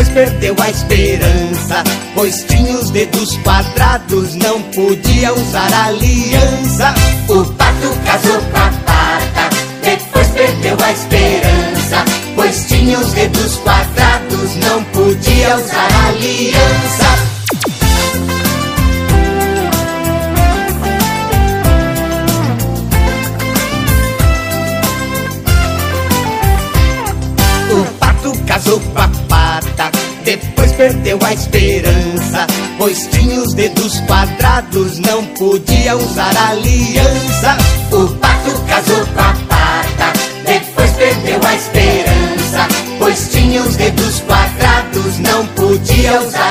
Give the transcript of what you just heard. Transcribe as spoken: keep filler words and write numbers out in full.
perdeu a esperança, pois tinha os dedos quadrados, não podia usar aliança. O pato casou com a pata, depois perdeu a esperança, pois tinha os dedos quadrados, não podia usar aliança. O pato casou com a pata, depois perdeu a esperança, pois tinha os dedos quadrados, não podia usar aliança. O pato casou com a pata, depois perdeu a esperança, pois tinha os dedos quadrados, não podia usar